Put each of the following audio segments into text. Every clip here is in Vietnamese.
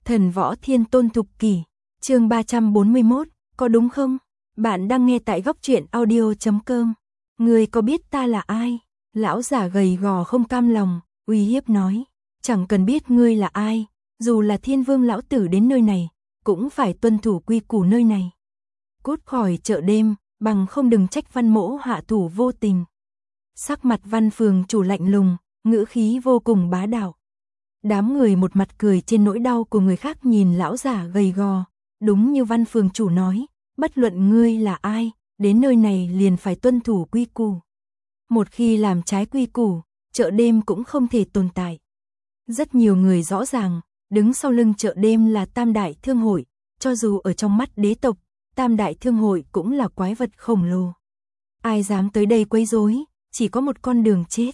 Thần Võ Thiên Tôn Thục Kỷ, chương 341, có đúng không? Bạn đang nghe tại góc truyện audio.com. Ngươi có biết ta là ai? Lão giả gầy gò không cam lòng, uy hiếp nói. Chẳng cần biết ngươi là ai, dù là Thiên Vương lão tử đến nơi này, cũng phải tuân thủ quy củ nơi này. Cút khỏi chợ đêm, bằng không đừng trách Văn Mỗ hạ thủ vô tình. Sắc mặt Văn phường chủ lạnh lùng, ngữ khí vô cùng bá đạo. Đám người một mặt cười trên nỗi đau của người khác nhìn lão giả gầy gò, đúng như Văn phường chủ nói, bất luận ngươi là ai, đến nơi này liền phải tuân thủ quy củ. Một khi làm trái quy củ, chợ đêm cũng không thể tồn tại. Rất nhiều người rõ ràng, đứng sau lưng chợ đêm là Tam Đại Thương Hội, cho dù ở trong mắt đế tộc, Tam Đại Thương Hội cũng là quái vật khổng lồ. Ai dám tới đây quấy rối, chỉ có một con đường chết.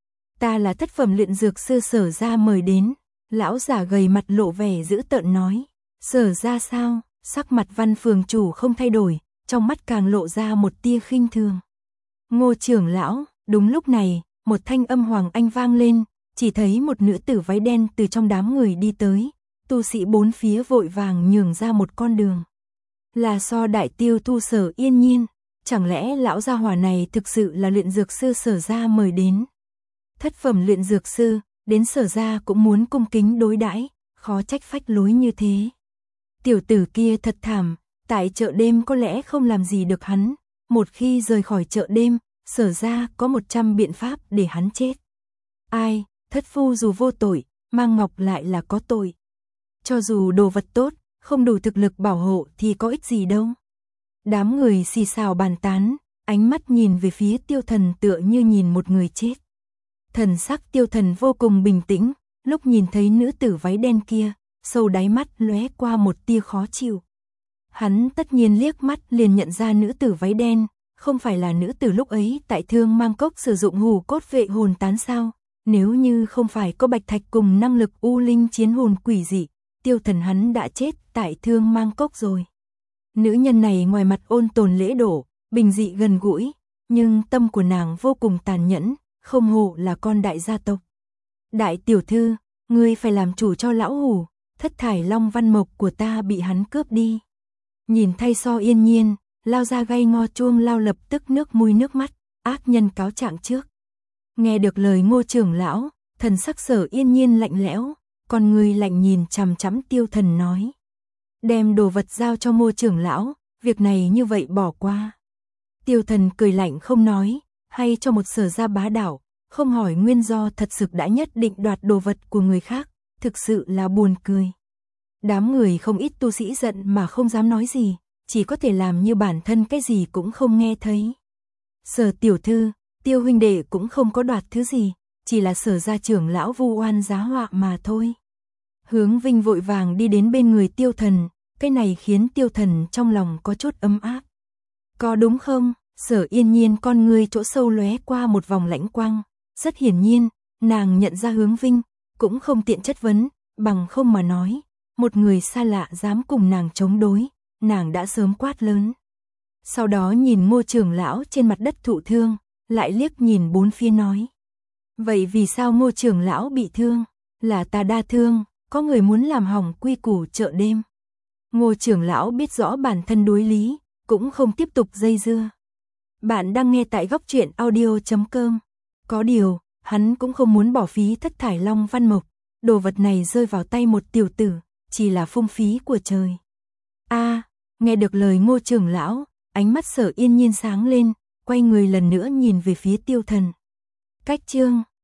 Ta là thất phẩm luyện dược sư Sở gia mời đến, lão giả gầy mặt lộ vẻ dữ tợn nói. Sở gia sao? Sắc mặt Văn phường chủ không thay đổi, trong mắt càng lộ ra một tia khinh thường. Ngô trưởng lão, đúng lúc này, một thanh âm hoàng anh vang lên, chỉ thấy một nữ tử váy đen từ trong đám người đi tới, tu sĩ bốn phía vội vàng nhường ra một con đường. Là So đại tiêu tu Sở Yên Nhiên, chẳng lẽ lão gia hỏa này thực sự là luyện dược sư Sở gia mời đến? Thất phẩm luyện dược sư, đến Sở gia cũng muốn cung kính đối đãi, khó trách phách lối như thế. Tiểu tử kia thật thảm, tại chợ đêm có lẽ không làm gì được hắn, một khi rời khỏi chợ đêm, Sở gia có 100 biện pháp để hắn chết. Ai, thất phu dù vô tội, mang ngọc lại là có tội. Cho dù đồ vật tốt, không đủ thực lực bảo hộ thì có ích gì đâu. Đám người xì xào bàn tán, ánh mắt nhìn về phía Tiêu Thần tựa như nhìn một người chết. Thần sắc Tiêu Thần vô cùng bình tĩnh, lúc nhìn thấy nữ tử váy đen kia, sâu đáy mắt lóe qua một tia khó chịu. Hắn tất nhiên liếc mắt liền nhận ra nữ tử váy đen, không phải là nữ tử lúc ấy tại Thương Mang Cốc sử dụng hù cốt vệ hồn tán sao? Nếu như không phải có bạch thạch cùng năng lực u linh chiến hồn quỷ dị, Tiêu Thần hắn đã chết tại Thương Mang Cốc rồi. Nữ nhân này ngoài mặt ôn tồn lễ độ, bình dị gần gũi, nhưng tâm của nàng vô cùng tàn nhẫn, không hổ là con đại gia tộc. Đại tiểu thư, ngươi phải làm chủ cho lão hủ, thất thải long văn mộc của ta bị hắn cướp đi. Nhìn thay So Yên Nhiên, lao ra gay ngo chuông lao lập tức nước mũi nước mắt, ác nhân cáo trạng trước. Nghe được lời Ngô trưởng lão, thần sắc Sở Yên Nhiên lạnh lẽo, con người lạnh nhìn chằm chằm Tiêu Thần nói. Đem đồ vật giao cho Ngô trưởng lão, việc này như vậy bỏ qua. Tiêu Thần cười lạnh không nói, hay cho một Sở gia bá đạo, không hỏi nguyên do thật sự đã nhất định đoạt đồ vật của người khác, thực sự là buồn cười. Đám người không ít tu sĩ giận mà không dám nói gì, chỉ có thể làm như bản thân cái gì cũng không nghe thấy. Sở tiểu thư, Tiêu huynh đệ cũng không có đoạt thứ gì, chỉ là Sở gia trưởng lão vu oan giá họa mà thôi. Hướng Vinh vội vàng đi đến bên người Tiêu Thần, cái này khiến Tiêu Thần trong lòng có chút ấm áp. Có đúng không? Sở Yên Nhiên con người chỗ sâu lóe qua một vòng lãnh quang, rất hiển nhiên, nàng nhận ra Hướng Vinh, cũng không tiện chất vấn, bằng không mà nói, một người xa lạ dám cùng nàng chống đối, nàng đã sớm quát lớn. Sau đó nhìn Ngô trưởng lão trên mặt đất thụ thương, lại liếc nhìn bốn phía nói. Vậy vì sao Ngô trưởng lão bị thương? Là ta đa thương, có người muốn làm hỏng quy củ chợ đêm. Ngô trưởng lão biết rõ bản thân đối lý, cũng không tiếp tục dây dưa. Bạn đang nghe tại góc truyện audio.com. Có điều, hắn cũng không muốn bỏ phí thất thải long văn mộc, đồ vật này rơi vào tay một tiểu tử, chỉ là phung phí của trời. Nghe được lời Ngô trưởng lão, ánh mắt Sở Yên Nhiên sáng lên, quay người lần nữa nhìn về phía Tiêu Thần. Cách chương